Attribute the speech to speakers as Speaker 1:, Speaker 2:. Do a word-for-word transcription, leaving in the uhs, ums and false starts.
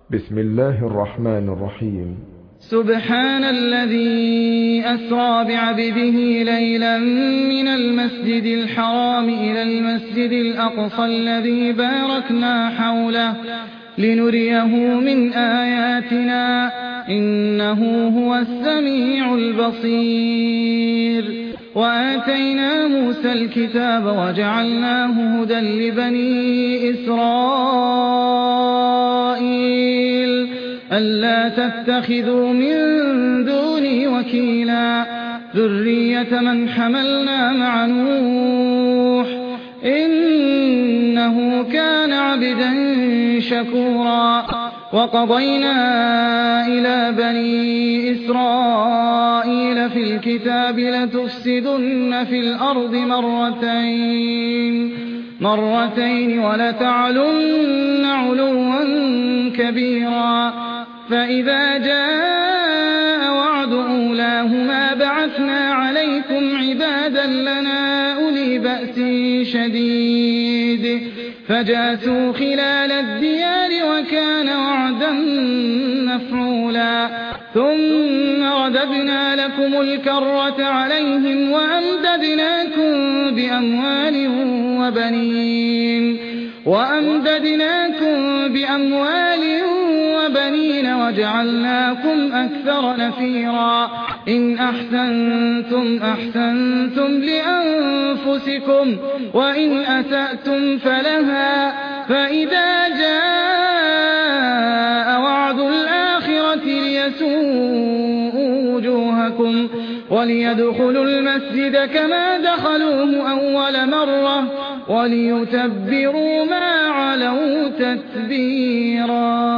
Speaker 1: بسم الله الرحمن الرحيم.
Speaker 2: سبحان الذي أسرى بعبده ليلا من المسجد الحرام إلى المسجد الأقصى الذي باركنا حوله لنريه من آياتنا إنه هو السميع البصير. وآتينا موسى الكتاب وجعلناه هدى لبني إسرائيل ألا تتخذوا من دوني وكيلا ذرية من حملنا مع نوح إنه كان عبدا شكورا. وقضينا إلى بني إسرائيل في الكتاب لتفسدن في الأرض مرتين مرتين ولتعلن علوا كبيرا. فإذا جاء وعد أولاهما بعثنا عليكم عبادا لنا أولي بأس شديد فجاسوا خلال الديار وكان وعدا مفعولا. ثم رددنا لكم الكرة عليهم وأمددناكم بأموال وبنين وأمددناكم بأموال وبنين وجعلناكم أكثر نفيرا. إن أحسنتم أحسنتم لأنفسكم وإن أسأتم فلها. فإذا جاء وعد الآخرة ليسوءوا وجوهكم وليدخلوا المسجد كما دخلوه أول مرة وليتبروا ما علوا تتبيرا.